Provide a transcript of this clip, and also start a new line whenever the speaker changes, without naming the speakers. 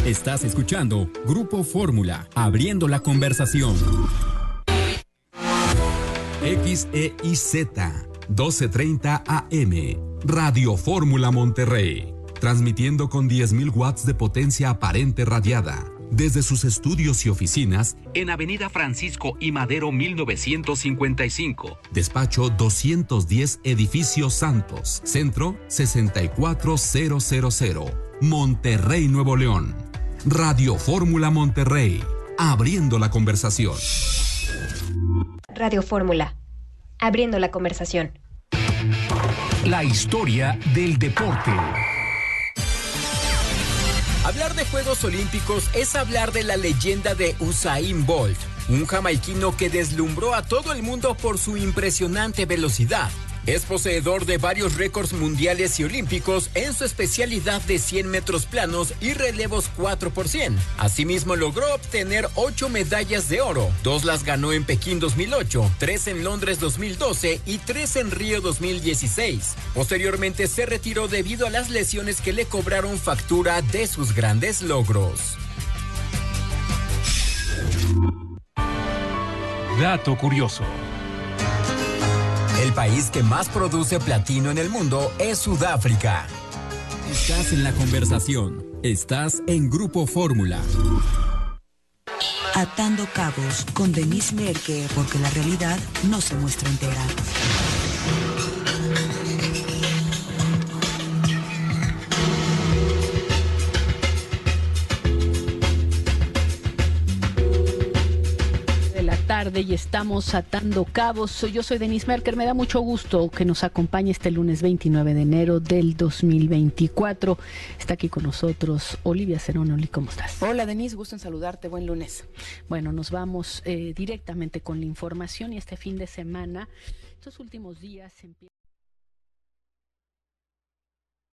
Estás escuchando Grupo Fórmula, abriendo la conversación. XEIZ 1230 AM, Radio Fórmula Monterrey, transmitiendo con 10.000 watts de potencia aparente radiada, desde sus estudios y oficinas en Avenida Francisco I. Madero 1955, Despacho 210, Edificio Santos, Centro 64000, Monterrey, Nuevo León. Radio Fórmula Monterrey, abriendo la conversación.
Radio Fórmula, abriendo la conversación.
La historia del deporte.
Hablar de Juegos Olímpicos es hablar de la leyenda de Usain Bolt, un jamaiquino que deslumbró a todo el mundo por su impresionante velocidad. Es poseedor de varios récords mundiales y olímpicos en su especialidad de 100 metros planos y relevos 4x100. Asimismo, logró obtener 8 medallas de oro. 2 las ganó en Pekín 2008, 3 en Londres 2012 y 3 en Río 2016. Posteriormente se retiró debido a las lesiones que le cobraron factura de sus grandes logros.
Dato curioso.
El país que más produce platino en el mundo es Sudáfrica.
Estás en la conversación. Estás en Grupo Fórmula.
Atando cabos con Denise Merker, porque la realidad no se muestra entera.
Tarde y estamos atando cabos. Yo soy Denise Merker. Me da mucho gusto que nos acompañe este lunes 29 de enero del 2024. Está aquí con nosotros Olivia Cerón. Oli, ¿cómo estás?
Hola Denise, gusto en saludarte. Buen lunes.
Bueno, nos vamos directamente con la información y este fin de semana, estos últimos días empieza.